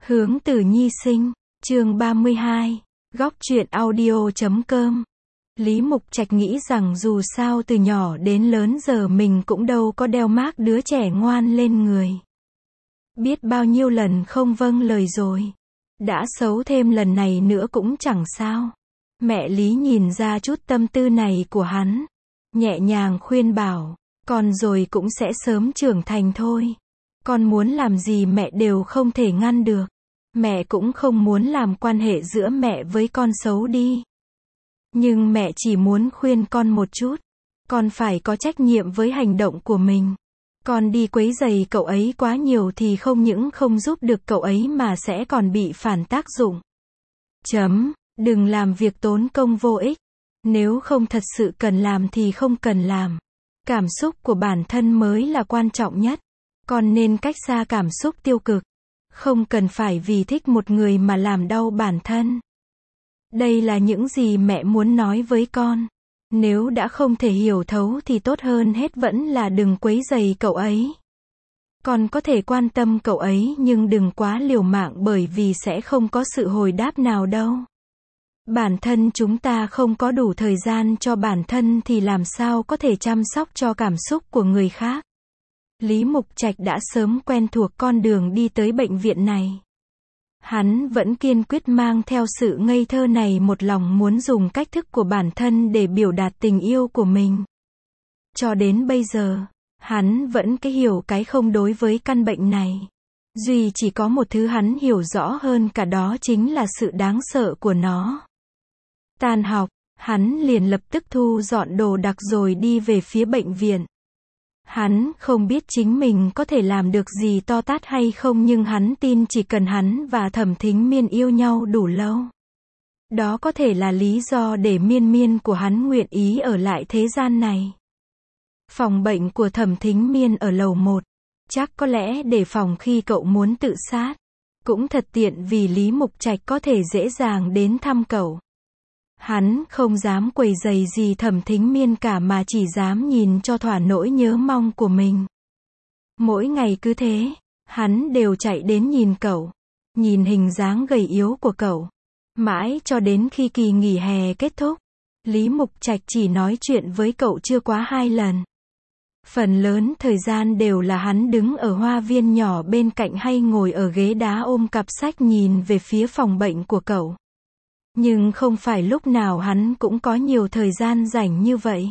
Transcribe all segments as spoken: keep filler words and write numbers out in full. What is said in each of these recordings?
Hướng từ Nhi Sinh, chương ba mươi hai, góc truyện audio chấm com. Lý Mục Trạch nghĩ rằng dù sao từ nhỏ đến lớn giờ mình cũng đâu có đeo mác đứa trẻ ngoan lên người. Biết bao nhiêu lần không vâng lời rồi. Đã xấu thêm lần này nữa cũng chẳng sao. Mẹ Lý nhìn ra chút tâm tư này của hắn. Nhẹ nhàng khuyên bảo, con rồi cũng sẽ sớm trưởng thành thôi. Con muốn làm gì mẹ đều không thể ngăn được. Mẹ cũng không muốn làm quan hệ giữa mẹ với con xấu đi. Nhưng mẹ chỉ muốn khuyên con một chút. Con phải có trách nhiệm với hành động của mình. Con đi quấy rầy cậu ấy quá nhiều thì không những không giúp được cậu ấy mà sẽ còn bị phản tác dụng. Chấm, đừng làm việc tốn công vô ích. Nếu không thật sự cần làm thì không cần làm. Cảm xúc của bản thân mới là quan trọng nhất. Con nên cách xa cảm xúc tiêu cực. Không cần phải vì thích một người mà làm đau bản thân. Đây là những gì mẹ muốn nói với con. Nếu đã không thể hiểu thấu thì tốt hơn hết vẫn là đừng quấy rầy cậu ấy. Con có thể quan tâm cậu ấy nhưng đừng quá liều mạng bởi vì sẽ không có sự hồi đáp nào đâu. Bản thân chúng ta không có đủ thời gian cho bản thân thì làm sao có thể chăm sóc cho cảm xúc của người khác. Lý Mục Trạch đã sớm quen thuộc con đường đi tới bệnh viện này. Hắn vẫn kiên quyết mang theo sự ngây thơ này một lòng muốn dùng cách thức của bản thân để biểu đạt tình yêu của mình. Cho đến bây giờ, hắn vẫn cái hiểu cái không đối với căn bệnh này. Duy chỉ có một thứ hắn hiểu rõ hơn cả đó chính là sự đáng sợ của nó. Tan học, hắn liền lập tức thu dọn đồ đạc rồi đi về phía bệnh viện. Hắn không biết chính mình có thể làm được gì to tát hay không nhưng hắn tin chỉ cần hắn và Thẩm Thính Miên yêu nhau đủ lâu. Đó có thể là lý do để Miên Miên của hắn nguyện ý ở lại thế gian này. Phòng bệnh của Thẩm Thính Miên ở lầu một. Chắc có lẽ để phòng khi cậu muốn tự sát. Cũng thật tiện vì Lý Mục Trạch có thể dễ dàng đến thăm cậu. Hắn không dám quấy rầy gì Thẩm Thính Miên cả mà chỉ dám nhìn cho thỏa nỗi nhớ mong của mình. Mỗi ngày cứ thế, hắn đều chạy đến nhìn cậu, nhìn hình dáng gầy yếu của cậu. Mãi cho đến khi kỳ nghỉ hè kết thúc, Lý Mục Trạch chỉ nói chuyện với cậu chưa quá hai lần. Phần lớn thời gian đều là hắn đứng ở hoa viên nhỏ bên cạnh hay ngồi ở ghế đá ôm cặp sách nhìn về phía phòng bệnh của cậu. Nhưng không phải lúc nào hắn cũng có nhiều thời gian rảnh như vậy.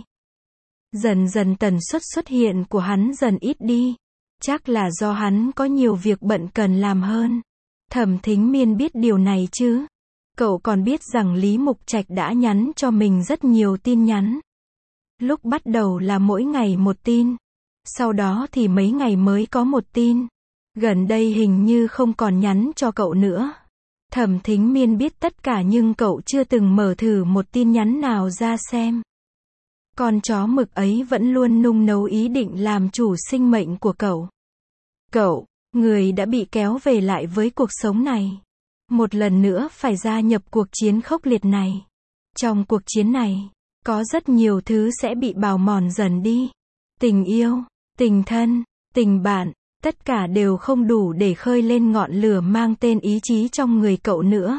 Dần dần tần suất xuất hiện của hắn dần ít đi. Chắc là do hắn có nhiều việc bận cần làm hơn. Thẩm Thính Miên biết điều này chứ. Cậu còn biết rằng Lý Mục Trạch đã nhắn cho mình rất nhiều tin nhắn. Lúc bắt đầu là mỗi ngày một tin. Sau đó thì mấy ngày mới có một tin. Gần đây hình như không còn nhắn cho cậu nữa. Thẩm Thính Miên biết tất cả nhưng cậu chưa từng mở thử một tin nhắn nào ra xem. Con chó mực ấy vẫn luôn nung nấu ý định làm chủ sinh mệnh của cậu. Cậu, người đã bị kéo về lại với cuộc sống này. Một lần nữa phải gia nhập cuộc chiến khốc liệt này. Trong cuộc chiến này, có rất nhiều thứ sẽ bị bào mòn dần đi. Tình yêu, tình thân, tình bạn. Tất cả đều không đủ để khơi lên ngọn lửa mang tên ý chí trong người cậu nữa.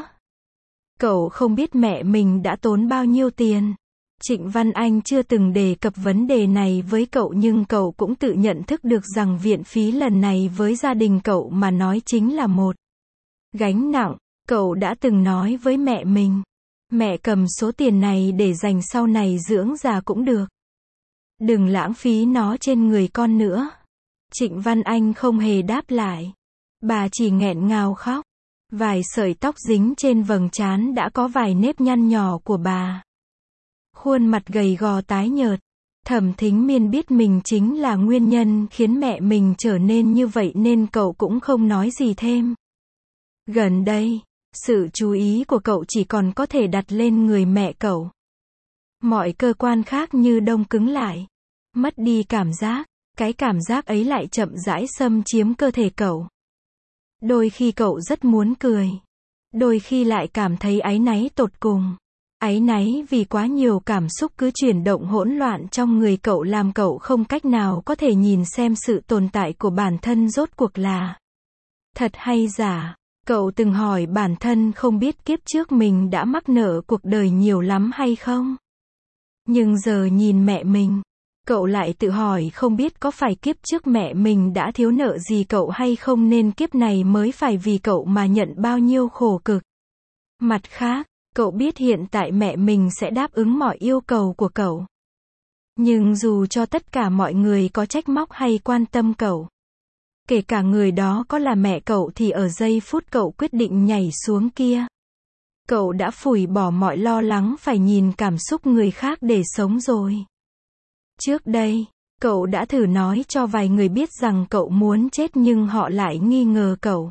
Cậu không biết mẹ mình đã tốn bao nhiêu tiền. Trịnh Văn Anh chưa từng đề cập vấn đề này với cậu nhưng cậu cũng tự nhận thức được rằng viện phí lần này với gia đình cậu mà nói chính là một gánh nặng. Cậu đã từng nói với mẹ mình. Mẹ cầm số tiền này để dành sau này dưỡng già cũng được. Đừng lãng phí nó trên người con nữa. Trịnh Văn Anh không hề đáp lại. Bà chỉ nghẹn ngào khóc. Vài sợi tóc dính trên vầng trán đã có vài nếp nhăn nhỏ của bà. Khuôn mặt gầy gò tái nhợt. Thẩm Thính Miên biết mình chính là nguyên nhân khiến mẹ mình trở nên như vậy nên cậu cũng không nói gì thêm. Gần đây, sự chú ý của cậu chỉ còn có thể đặt lên người mẹ cậu. Mọi cơ quan khác như đông cứng lại. Mất đi cảm giác. Cái cảm giác ấy lại chậm rãi xâm chiếm cơ thể cậu. Đôi khi cậu rất muốn cười. Đôi khi lại cảm thấy áy náy tột cùng. Áy náy vì quá nhiều cảm xúc cứ chuyển động hỗn loạn trong người cậu làm cậu không cách nào có thể nhìn xem sự tồn tại của bản thân rốt cuộc là thật hay giả. Cậu từng hỏi bản thân không biết kiếp trước mình đã mắc nợ cuộc đời nhiều lắm hay không? Nhưng giờ nhìn mẹ mình, cậu lại tự hỏi không biết có phải kiếp trước mẹ mình đã thiếu nợ gì cậu hay không nên kiếp này mới phải vì cậu mà nhận bao nhiêu khổ cực. Mặt khác, cậu biết hiện tại mẹ mình sẽ đáp ứng mọi yêu cầu của cậu. Nhưng dù cho tất cả mọi người có trách móc hay quan tâm cậu, kể cả người đó có là mẹ cậu thì ở giây phút cậu quyết định nhảy xuống kia, cậu đã phủi bỏ mọi lo lắng phải nhìn cảm xúc người khác để sống rồi. Trước đây, cậu đã thử nói cho vài người biết rằng cậu muốn chết nhưng họ lại nghi ngờ cậu.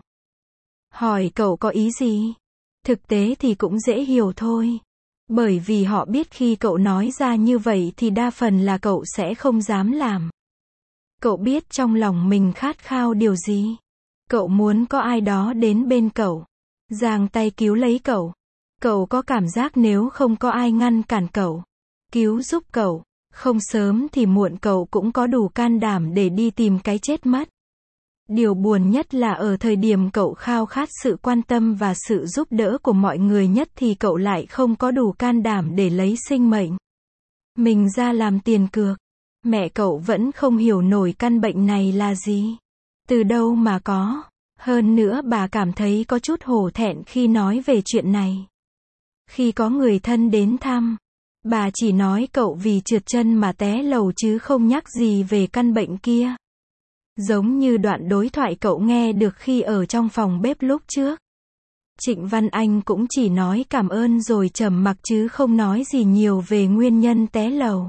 Hỏi cậu có ý gì? Thực tế thì cũng dễ hiểu thôi. Bởi vì họ biết khi cậu nói ra như vậy thì đa phần là cậu sẽ không dám làm. Cậu biết trong lòng mình khát khao điều gì. Cậu muốn có ai đó đến bên cậu, giang tay cứu lấy cậu. Cậu có cảm giác nếu không có ai ngăn cản cậu, cứu giúp cậu, không sớm thì muộn cậu cũng có đủ can đảm để đi tìm cái chết mất. Điều buồn nhất là ở thời điểm cậu khao khát sự quan tâm và sự giúp đỡ của mọi người nhất thì cậu lại không có đủ can đảm để lấy sinh mệnh mình ra làm tiền cược. Mẹ cậu vẫn không hiểu nổi căn bệnh này là gì, từ đâu mà có. Hơn nữa bà cảm thấy có chút hổ thẹn khi nói về chuyện này. Khi có người thân đến thăm, bà chỉ nói cậu vì trượt chân mà té lầu chứ không nhắc gì về căn bệnh kia. Giống như đoạn đối thoại cậu nghe được khi ở trong phòng bếp lúc trước. Trịnh Văn Anh cũng chỉ nói cảm ơn rồi trầm mặc chứ không nói gì nhiều về nguyên nhân té lầu.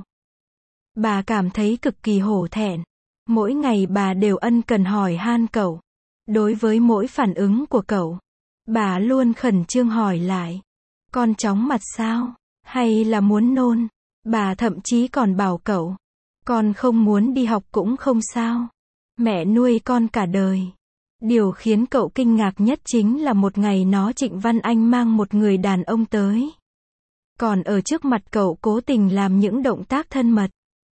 Bà cảm thấy cực kỳ hổ thẹn. Mỗi ngày bà đều ân cần hỏi han cậu. Đối với mỗi phản ứng của cậu, bà luôn khẩn trương hỏi lại. Con chóng mặt sao? Hay là muốn nôn? Bà thậm chí còn bảo cậu, con không muốn đi học cũng không sao. Mẹ nuôi con cả đời. Điều khiến cậu kinh ngạc nhất chính là một ngày nó Trịnh Văn Anh mang một người đàn ông tới. Còn ở trước mặt cậu cố tình làm những động tác thân mật.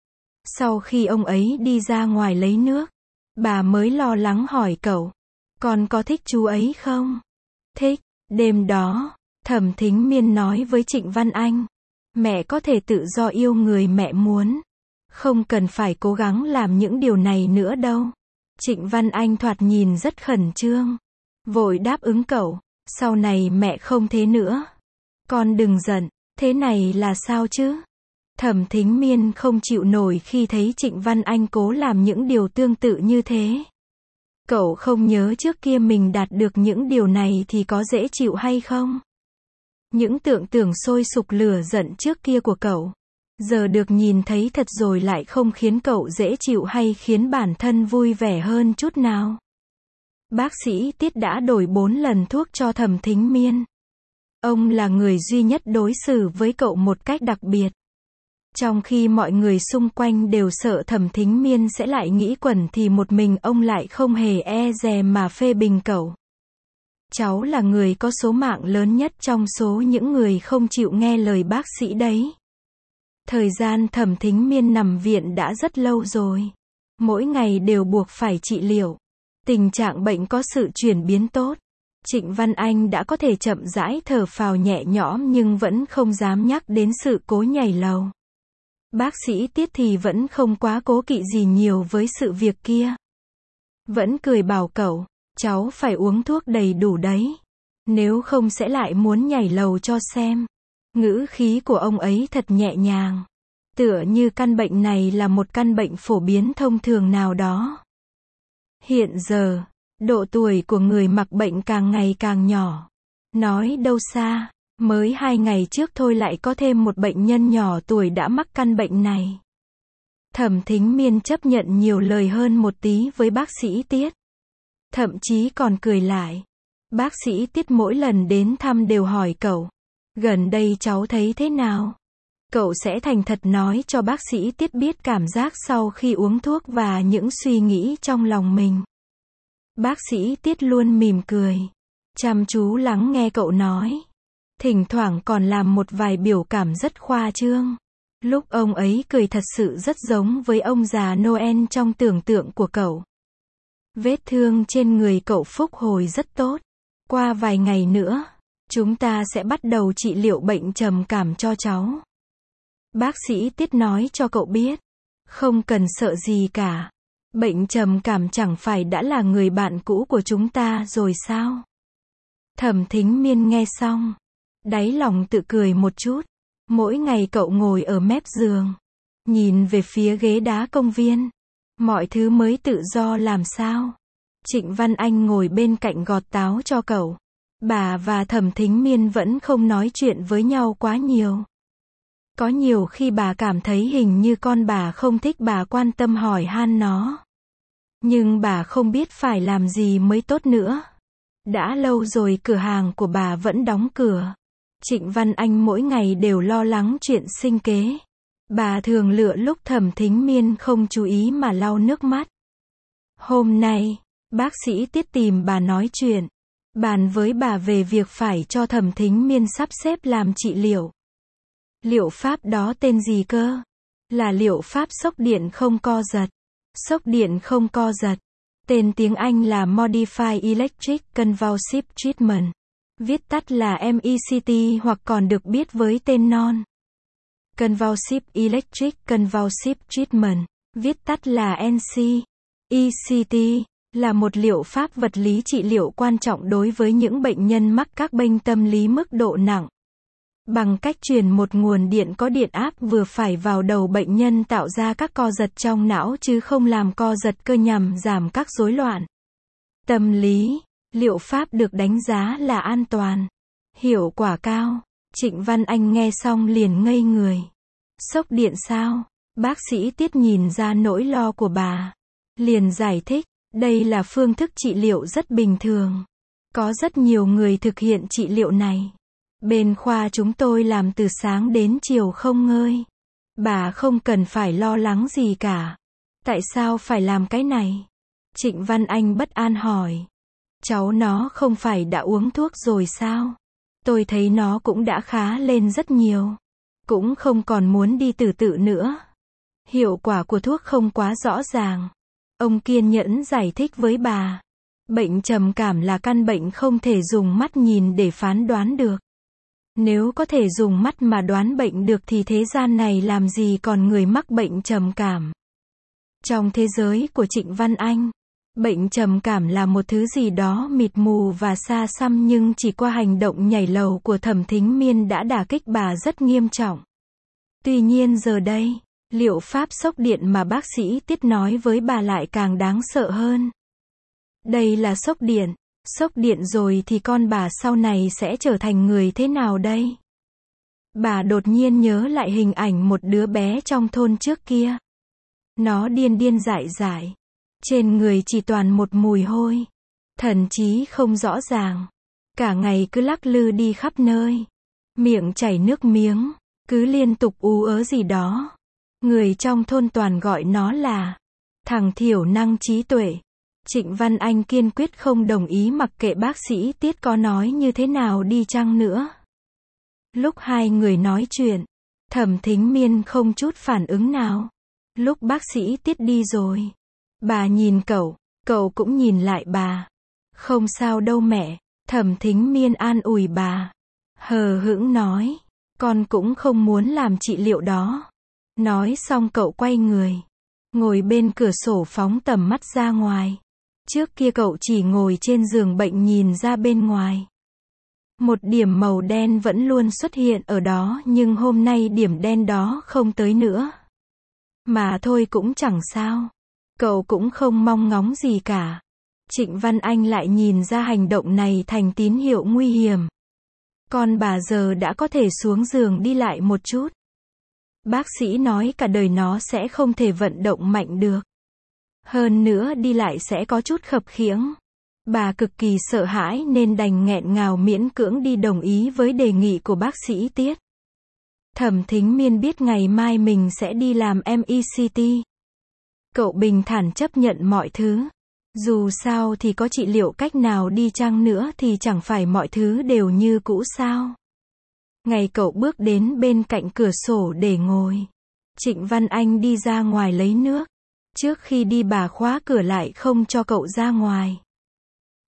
Sau khi ông ấy đi ra ngoài lấy nước, bà mới lo lắng hỏi cậu, con có thích chú ấy không? Thích. Đêm đó, Thẩm Thính Miên nói với Trịnh Văn Anh, mẹ có thể tự do yêu người mẹ muốn. Không cần phải cố gắng làm những điều này nữa đâu. Trịnh Văn Anh thoạt nhìn rất khẩn trương. Vội đáp ứng cậu, sau này mẹ không thế nữa. Con đừng giận, thế này là sao chứ? Thẩm Thính Miên không chịu nổi khi thấy Trịnh Văn Anh cố làm những điều tương tự như thế. Cậu không nhớ trước kia mình đạt được những điều này thì có dễ chịu hay không? Những tưởng tưởng sôi sục lửa giận trước kia của cậu, giờ được nhìn thấy thật rồi lại không khiến cậu dễ chịu hay khiến bản thân vui vẻ hơn chút nào. Bác sĩ Tiết đã đổi bốn lần thuốc cho Thẩm Thính Miên. Ông là người duy nhất đối xử với cậu một cách đặc biệt. Trong khi mọi người xung quanh đều sợ Thẩm Thính Miên sẽ lại nghĩ quẩn thì một mình ông lại không hề e dè mà phê bình cậu. Cháu là người có số mạng lớn nhất trong số những người không chịu nghe lời bác sĩ đấy. Thời gian Thẩm Thính Miên nằm viện đã rất lâu rồi. Mỗi ngày đều buộc phải trị liệu. Tình trạng bệnh có sự chuyển biến tốt. Trịnh Văn Anh đã có thể chậm rãi thở phào nhẹ nhõm nhưng vẫn không dám nhắc đến sự cố nhảy lầu. Bác sĩ Tiết thì vẫn không quá cố kỵ gì nhiều với sự việc kia. Vẫn cười bảo cậu, cháu phải uống thuốc đầy đủ đấy. Nếu không sẽ lại muốn nhảy lầu cho xem. Ngữ khí của ông ấy thật nhẹ nhàng. Tựa như căn bệnh này là một căn bệnh phổ biến thông thường nào đó. Hiện giờ, độ tuổi của người mắc bệnh càng ngày càng nhỏ. Nói đâu xa, mới hai ngày trước thôi lại có thêm một bệnh nhân nhỏ tuổi đã mắc căn bệnh này. Thẩm Thính Miên chấp nhận nhiều lời hơn một tí với bác sĩ Tiết. Thậm chí còn cười lại. Bác sĩ Tiết mỗi lần đến thăm đều hỏi cậu, gần đây cháu thấy thế nào? Cậu sẽ thành thật nói cho bác sĩ Tiết biết cảm giác sau khi uống thuốc và những suy nghĩ trong lòng mình. Bác sĩ Tiết luôn mỉm cười, chăm chú lắng nghe cậu nói. Thỉnh thoảng còn làm một vài biểu cảm rất khoa trương. Lúc ông ấy cười thật sự rất giống với ông già Noel trong tưởng tượng của cậu. Vết thương trên người cậu phục hồi rất tốt. Qua vài ngày nữa, chúng ta sẽ bắt đầu trị liệu bệnh trầm cảm cho cháu. Bác sĩ Tiết nói cho cậu biết. Không cần sợ gì cả. Bệnh trầm cảm chẳng phải đã là người bạn cũ của chúng ta rồi sao? Thẩm Thính Miên nghe xong, đáy lòng tự cười một chút. Mỗi ngày cậu ngồi ở mép giường, nhìn về phía ghế đá công viên. Mọi thứ mới tự do làm sao? Trịnh Văn Anh ngồi bên cạnh gọt táo cho cậu. Bà và Thẩm Thính Miên vẫn không nói chuyện với nhau quá nhiều. Có nhiều khi bà cảm thấy hình như con bà không thích bà quan tâm hỏi han nó. Nhưng bà không biết phải làm gì mới tốt nữa. Đã lâu rồi cửa hàng của bà vẫn đóng cửa. Trịnh Văn Anh mỗi ngày đều lo lắng chuyện sinh kế. Bà thường lựa lúc Thẩm Thính Miên không chú ý mà lau nước mắt. Hôm nay, bác sĩ Tiết tìm bà nói chuyện. Bàn với bà về việc phải cho Thẩm Thính Miên sắp xếp làm trị liệu. Liệu pháp đó tên gì cơ? Là liệu pháp sốc điện không co giật. Sốc điện không co giật. Tên tiếng Anh là Modified Electric Convulsive Treatment. Viết tắt là em e xê tê hoặc còn được biết với tên non. Convulsive Electric Convulsive Treatment, viết tắt là en xê. e xê tê là một liệu pháp vật lý trị liệu quan trọng đối với những bệnh nhân mắc các bệnh tâm lý mức độ nặng. Bằng cách truyền một nguồn điện có điện áp vừa phải vào đầu bệnh nhân tạo ra các co giật trong não chứ không làm co giật cơ nhằm giảm các rối loạn tâm lý. Liệu pháp được đánh giá là an toàn, hiệu quả cao. Trịnh Văn Anh nghe xong liền ngây người. Sốc điện sao? Bác sĩ Tiết nhìn ra nỗi lo của bà. Liền giải thích, đây là phương thức trị liệu rất bình thường. Có rất nhiều người thực hiện trị liệu này. Bên khoa chúng tôi làm từ sáng đến chiều không ngơi. Bà không cần phải lo lắng gì cả. Tại sao phải làm cái này? Trịnh Văn Anh bất an hỏi. Cháu nó không phải đã uống thuốc rồi sao? Tôi thấy nó cũng đã khá lên rất nhiều. Cũng không còn muốn đi tự tử nữa. Hiệu quả của thuốc không quá rõ ràng. Ông kiên nhẫn giải thích với bà. Bệnh trầm cảm là căn bệnh không thể dùng mắt nhìn để phán đoán được. Nếu có thể dùng mắt mà đoán bệnh được thì thế gian này làm gì còn người mắc bệnh trầm cảm. Trong thế giới của Trịnh Văn Anh, bệnh trầm cảm là một thứ gì đó mịt mù và xa xăm nhưng chỉ qua hành động nhảy lầu của Thẩm Thính Miên đã đả kích bà rất nghiêm trọng. Tuy nhiên giờ đây, liệu pháp sốc điện mà bác sĩ Tiết nói với bà lại càng đáng sợ hơn. Đây là sốc điện. Sốc điện rồi thì con bà sau này sẽ trở thành người thế nào đây? Bà đột nhiên nhớ lại hình ảnh một đứa bé trong thôn trước kia. Nó điên điên dại dại. Trên người chỉ toàn một mùi hôi. Thần trí không rõ ràng. Cả ngày cứ lắc lư đi khắp nơi. Miệng chảy nước miếng. Cứ liên tục ú ớ gì đó. Người trong thôn toàn gọi nó là thằng thiểu năng trí tuệ. Trịnh Văn Anh kiên quyết không đồng ý mặc kệ bác sĩ Tiết có nói như thế nào đi chăng nữa. Lúc hai người nói chuyện, Thẩm Thính Miên không chút phản ứng nào. Lúc bác sĩ Tiết đi rồi, bà nhìn cậu, cậu cũng nhìn lại bà. Không sao đâu mẹ, Thẩm Thính Miên an ủi bà. Hờ hững nói, con cũng không muốn làm trị liệu đó. Nói xong cậu quay người, ngồi bên cửa sổ phóng tầm mắt ra ngoài. Trước kia cậu chỉ ngồi trên giường bệnh nhìn ra bên ngoài. Một điểm màu đen vẫn luôn xuất hiện ở đó nhưng hôm nay điểm đen đó không tới nữa. Mà thôi cũng chẳng sao. Cậu cũng không mong ngóng gì cả. Trịnh Văn Anh lại nhìn ra hành động này thành tín hiệu nguy hiểm. Con bà giờ đã có thể xuống giường đi lại một chút. Bác sĩ nói cả đời nó sẽ không thể vận động mạnh được. Hơn nữa đi lại sẽ có chút khập khiễng. Bà cực kỳ sợ hãi nên đành nghẹn ngào miễn cưỡng đi đồng ý với đề nghị của bác sĩ Tiết. Thẩm Thính Miên biết ngày mai mình sẽ đi làm em e xê tê. Cậu bình thản chấp nhận mọi thứ. Dù sao thì có trị liệu cách nào đi chăng nữa thì chẳng phải mọi thứ đều như cũ sao. Ngày cậu bước đến bên cạnh cửa sổ để ngồi. Trịnh Văn Anh đi ra ngoài lấy nước. Trước khi đi bà khóa cửa lại không cho cậu ra ngoài.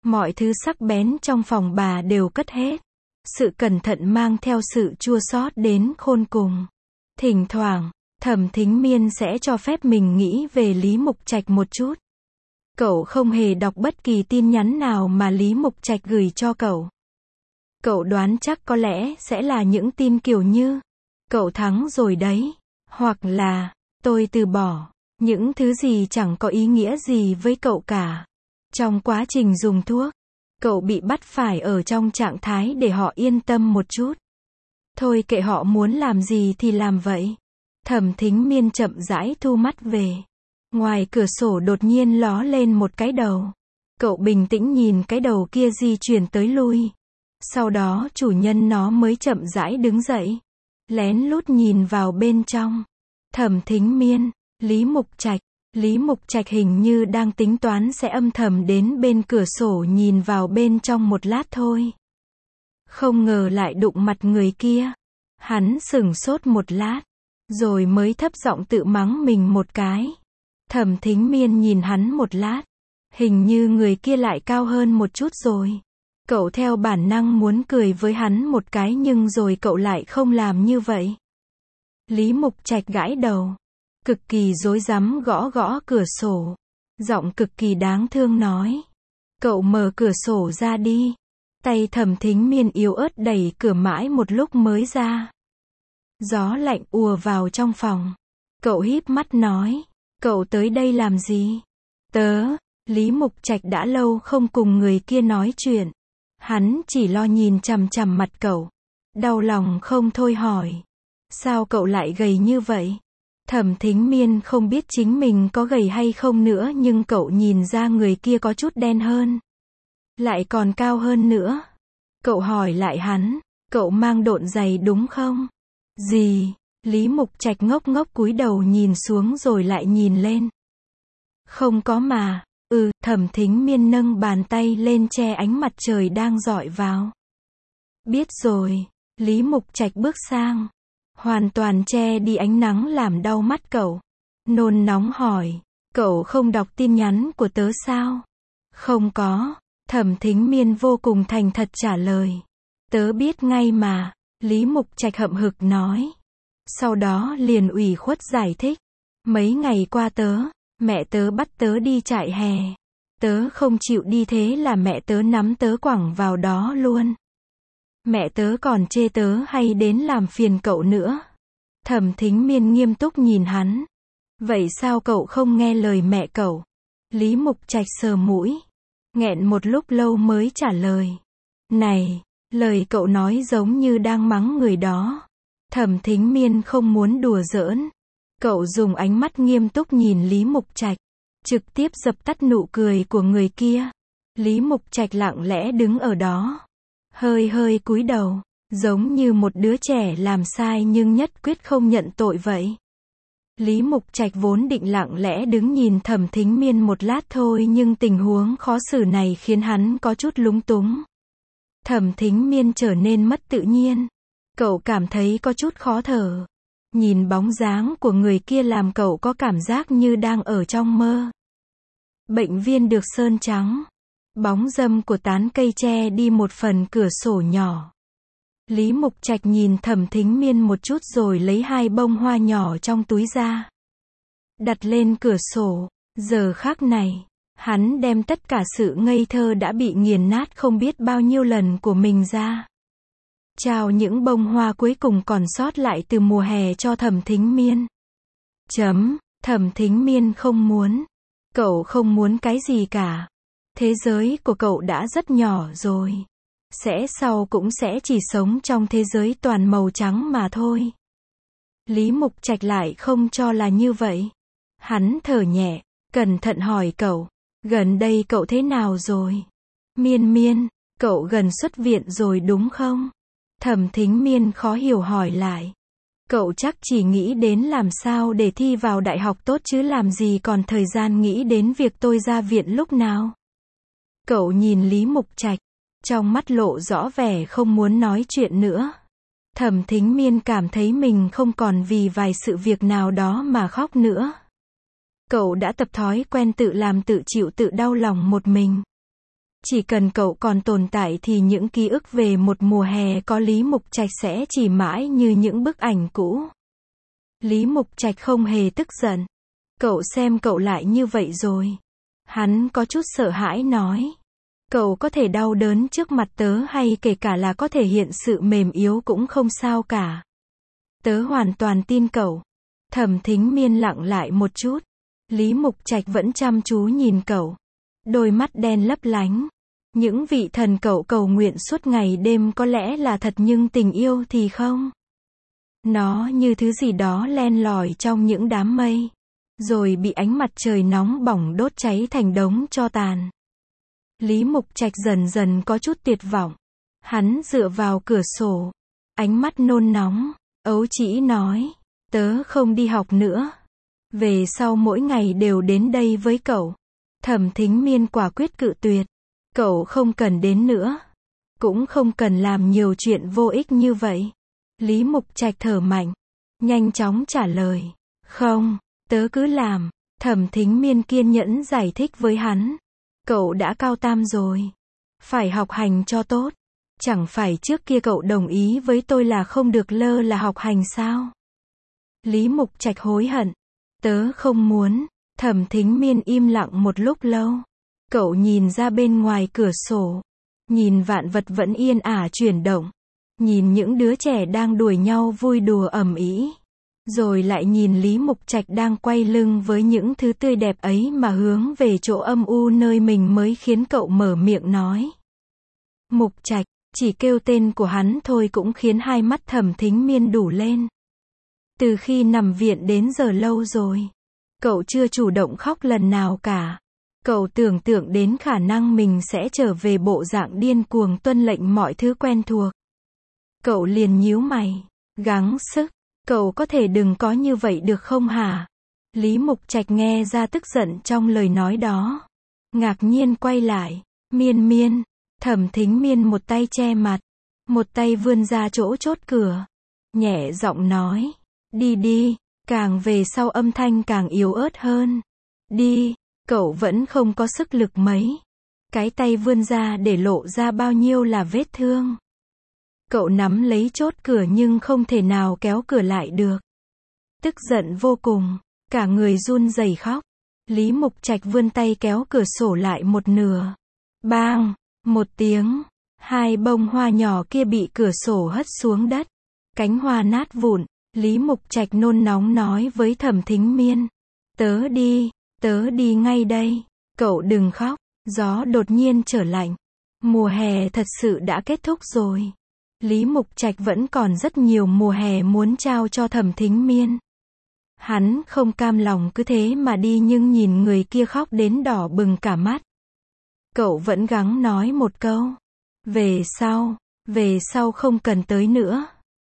Mọi thứ sắc bén trong phòng bà đều cất hết. Sự cẩn thận mang theo sự chua xót đến khôn cùng. Thỉnh thoảng, Thẩm Thính Miên sẽ cho phép mình nghĩ về Lý Mục Trạch một chút. Cậu không hề đọc bất kỳ tin nhắn nào mà Lý Mục Trạch gửi cho cậu. Cậu đoán chắc có lẽ sẽ là những tin kiểu như, cậu thắng rồi đấy, hoặc là, tôi từ bỏ, những thứ gì chẳng có ý nghĩa gì với cậu cả. Trong quá trình dùng thuốc, cậu bị bắt phải ở trong trạng thái để họ yên tâm một chút. Thôi kệ họ muốn làm gì thì làm vậy. Thẩm Thính Miên chậm rãi thu mắt về. Ngoài cửa sổ đột nhiên ló lên một cái đầu. Cậu bình tĩnh nhìn cái đầu kia di chuyển tới lui. Sau đó chủ nhân nó mới chậm rãi đứng dậy. Lén lút nhìn vào bên trong. Thẩm Thính Miên, Lý Mục Trạch. Lý Mục Trạch hình như đang tính toán sẽ âm thầm đến bên cửa sổ nhìn vào bên trong một lát thôi. Không ngờ lại đụng mặt người kia. Hắn sửng sốt một lát, rồi mới thấp giọng tự mắng mình một cái. Thẩm Thính Miên nhìn hắn một lát. Hình như người kia lại cao hơn một chút rồi. Cậu theo bản năng muốn cười với hắn một cái nhưng rồi cậu lại không làm như vậy. Lý Mục Trạch gãi đầu. Cực kỳ rối rắm gõ gõ cửa sổ. Giọng cực kỳ đáng thương nói. Cậu mở cửa sổ ra đi. Tay Thẩm Thính Miên yếu ớt đẩy cửa mãi một lúc mới ra. Gió lạnh ùa vào trong phòng. Cậu híp mắt nói. Cậu tới đây làm gì? Tớ, Lý Mục Trạch đã lâu không cùng người kia nói chuyện. Hắn chỉ lo nhìn chằm chằm mặt cậu. Đau lòng không thôi hỏi. Sao cậu lại gầy như vậy? Thẩm Thính Miên không biết chính mình có gầy hay không nữa nhưng cậu nhìn ra người kia có chút đen hơn. Lại còn cao hơn nữa. Cậu hỏi lại hắn. Cậu mang độn giày đúng không? Gì? Lý Mục Trạch ngốc ngốc cúi đầu nhìn xuống rồi lại nhìn lên. Không có mà. Ừ, Thẩm Thính Miên nâng bàn tay lên che ánh mặt trời đang rọi vào. Biết rồi. Lý Mục Trạch bước sang. Hoàn toàn che đi ánh nắng làm đau mắt cậu. Nôn nóng hỏi. Cậu không đọc tin nhắn của tớ sao? Không có. Thẩm Thính Miên vô cùng thành thật trả lời. Tớ biết ngay mà. Lý Mục Trạch hậm hực nói. Sau đó liền ủy khuất giải thích. Mấy ngày qua tớ, mẹ tớ bắt tớ đi trại hè. Tớ không chịu đi thế là mẹ tớ nắm tớ quẳng vào đó luôn. Mẹ tớ còn chê tớ hay đến làm phiền cậu nữa. Thẩm Thính Miên nghiêm túc nhìn hắn. Vậy sao cậu không nghe lời mẹ cậu? Lý Mục Trạch sờ mũi. Nghẹn một lúc lâu mới trả lời. Này, lời cậu nói giống như đang mắng người đó. Thẩm Thính Miên không muốn đùa giỡn. Cậu dùng ánh mắt nghiêm túc nhìn Lý Mục Trạch. Trực tiếp dập tắt nụ cười của người kia. Lý Mục Trạch lặng lẽ đứng ở đó. Hơi hơi cúi đầu. Giống như một đứa trẻ làm sai nhưng nhất quyết không nhận tội vậy. Lý Mục Trạch vốn định lặng lẽ đứng nhìn Thẩm Thính Miên một lát thôi nhưng tình huống khó xử này khiến hắn có chút lúng túng. Thẩm Thính Miên trở nên mất tự nhiên. Cậu cảm thấy có chút khó thở. Nhìn bóng dáng của người kia làm cậu có cảm giác như đang ở trong mơ. Bệnh viên được sơn trắng. Bóng râm của tán cây che đi một phần cửa sổ nhỏ. Lý Mục Trạch nhìn Thẩm Thính Miên một chút rồi lấy hai bông hoa nhỏ trong túi ra. Đặt lên cửa sổ. Giờ khắc này, hắn đem tất cả sự ngây thơ đã bị nghiền nát không biết bao nhiêu lần của mình ra. Trao những bông hoa cuối cùng còn sót lại từ mùa hè cho Thẩm Thính Miên. Chấm, Thẩm Thính Miên không muốn. Cậu không muốn cái gì cả. Thế giới của cậu đã rất nhỏ rồi. Sẽ sau cũng sẽ chỉ sống trong thế giới toàn màu trắng mà thôi. Lý Mục Trạch lại không cho là như vậy. Hắn thở nhẹ, cẩn thận hỏi cậu. Gần đây cậu thế nào rồi? Miên Miên, cậu gần xuất viện rồi đúng không? Thẩm Thính Miên khó hiểu hỏi lại. Cậu chắc chỉ nghĩ đến làm sao để thi vào đại học tốt chứ làm gì còn thời gian nghĩ đến việc tôi ra viện lúc nào. Cậu nhìn Lý Mục Trạch, trong mắt lộ rõ vẻ không muốn nói chuyện nữa. Thẩm Thính Miên cảm thấy mình không còn vì vài sự việc nào đó mà khóc nữa. Cậu đã tập thói quen tự làm tự chịu tự đau lòng một mình. Chỉ cần cậu còn tồn tại thì những ký ức về một mùa hè có Lý Mục Trạch sẽ chỉ mãi như những bức ảnh cũ. Lý Mục Trạch không hề tức giận. Cậu xem cậu lại như vậy rồi. Hắn có chút sợ hãi nói. Cậu có thể đau đớn trước mặt tớ hay kể cả là có thể hiện sự mềm yếu cũng không sao cả. Tớ hoàn toàn tin cậu. Thẩm Thính Miên lặng lại một chút. Lý Mục Trạch vẫn chăm chú nhìn cậu. Đôi mắt đen lấp lánh. Những vị thần cậu cầu nguyện suốt ngày đêm có lẽ là thật nhưng tình yêu thì không. Nó như thứ gì đó len lỏi trong những đám mây. Rồi bị ánh mặt trời nóng bỏng đốt cháy thành đống tro tàn. Lý Mục Trạch dần dần có chút tuyệt vọng. Hắn dựa vào cửa sổ. Ánh mắt nôn nóng. Ấu trĩ nói. Tớ không đi học nữa. Về sau mỗi ngày đều đến đây với cậu. Thẩm Thính Miên quả quyết cự tuyệt. Cậu không cần đến nữa. Cũng không cần làm nhiều chuyện vô ích như vậy. Lý Mục Trạch thở mạnh. Nhanh chóng trả lời. Không, tớ cứ làm. Thẩm Thính Miên kiên nhẫn giải thích với hắn. Cậu đã cao tam rồi. Phải học hành cho tốt. Chẳng phải trước kia cậu đồng ý với tôi là không được lơ là học hành sao? Lý Mục Trạch hối hận. Tớ không muốn. Thẩm Thính Miên im lặng một lúc lâu. Cậu nhìn ra bên ngoài cửa sổ. Nhìn vạn vật vẫn yên ả chuyển động. Nhìn những đứa trẻ đang đuổi nhau vui đùa ầm ĩ. Rồi lại nhìn Lý Mục Trạch đang quay lưng với những thứ tươi đẹp ấy mà hướng về chỗ âm u nơi mình mới khiến cậu mở miệng nói. Mục Trạch, chỉ kêu tên của hắn thôi cũng khiến hai mắt Thẩm Thính Miên đủ lên. Từ khi nằm viện đến giờ lâu rồi. Cậu chưa chủ động khóc lần nào cả. Cậu tưởng tượng đến khả năng mình sẽ trở về bộ dạng điên cuồng tuân lệnh mọi thứ quen thuộc. Cậu liền nhíu mày. Gắng sức. Cậu có thể đừng có như vậy được không hả? Lý Mục Trạch nghe ra tức giận trong lời nói đó. Ngạc nhiên quay lại. Miên Miên. Thẩm Thính Miên một tay che mặt. Một tay vươn ra chỗ chốt cửa. Nhẹ giọng nói. Đi đi. Càng về sau âm thanh càng yếu ớt hơn. Đi. Cậu vẫn không có sức lực mấy. Cái tay vươn ra để lộ ra bao nhiêu là vết thương. Cậu nắm lấy chốt cửa nhưng không thể nào kéo cửa lại được. Tức giận vô cùng. Cả người run rẩy khóc. Lý Mục Trạch vươn tay kéo cửa sổ lại một nửa. Bang! Một tiếng. Hai bông hoa nhỏ kia bị cửa sổ hất xuống đất. Cánh hoa nát vụn. Lý Mục Trạch nôn nóng nói với Thẩm Thính Miên. Tớ đi. Tớ đi ngay đây. Cậu đừng khóc. Gió đột nhiên trở lạnh. Mùa hè thật sự đã kết thúc rồi. Lý Mục Trạch vẫn còn rất nhiều mùa hè muốn trao cho Thẩm Thính Miên. Hắn không cam lòng cứ thế mà đi nhưng nhìn người kia khóc đến đỏ bừng cả mắt. Cậu vẫn gắng nói một câu. Về sau, về sau không cần tới nữa.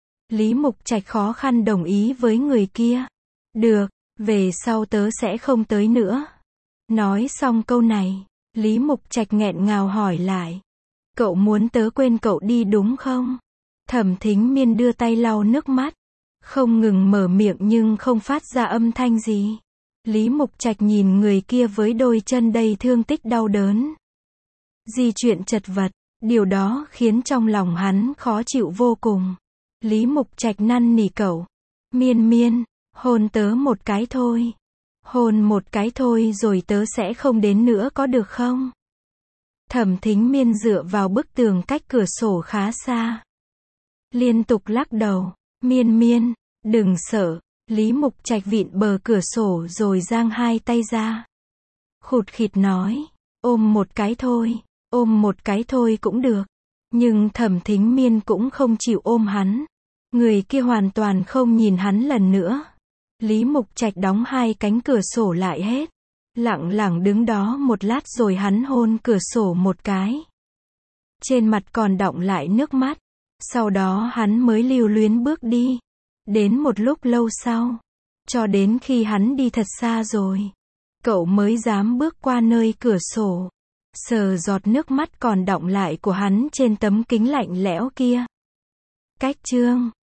Lý Mục Trạch khó khăn đồng ý với người kia. Được, về sau tớ sẽ không tới nữa. Nói xong câu này, Lý Mục Trạch nghẹn ngào hỏi lại. Cậu muốn tớ quên cậu đi đúng không? Thẩm Thính Miên đưa tay lau nước mắt. Không ngừng mở miệng nhưng không phát ra âm thanh gì. Lý Mục Trạch nhìn người kia với đôi chân đầy thương tích đau đớn. Di chuyển chật vật, điều đó khiến trong lòng hắn khó chịu vô cùng. Lý Mục Trạch năn nỉ cậu. Miên Miên, hôn tớ một cái thôi. Hôn một cái thôi rồi tớ sẽ không đến nữa có được không? Thẩm Thính Miên dựa vào bức tường cách cửa sổ khá xa. Liên tục lắc đầu. Miên Miên, đừng sợ. Lý Mục Trạch vịn bờ cửa sổ rồi giang hai tay ra. Khụt khịt nói. Ôm một cái thôi. Ôm một cái thôi cũng được. Nhưng Thẩm Thính Miên cũng không chịu ôm hắn. Người kia hoàn toàn không nhìn hắn lần nữa. Lý Mục Trạch đóng hai cánh cửa sổ lại hết. Lặng lặng đứng đó một lát rồi hắn hôn cửa sổ một cái. Trên mặt còn đọng lại nước mắt. Sau đó hắn mới lưu luyến bước đi. Đến một lúc lâu sau. Cho đến khi hắn đi thật xa rồi. Cậu mới dám bước qua nơi cửa sổ. Sờ giọt nước mắt còn đọng lại của hắn trên tấm kính lạnh lẽo kia. Cách chương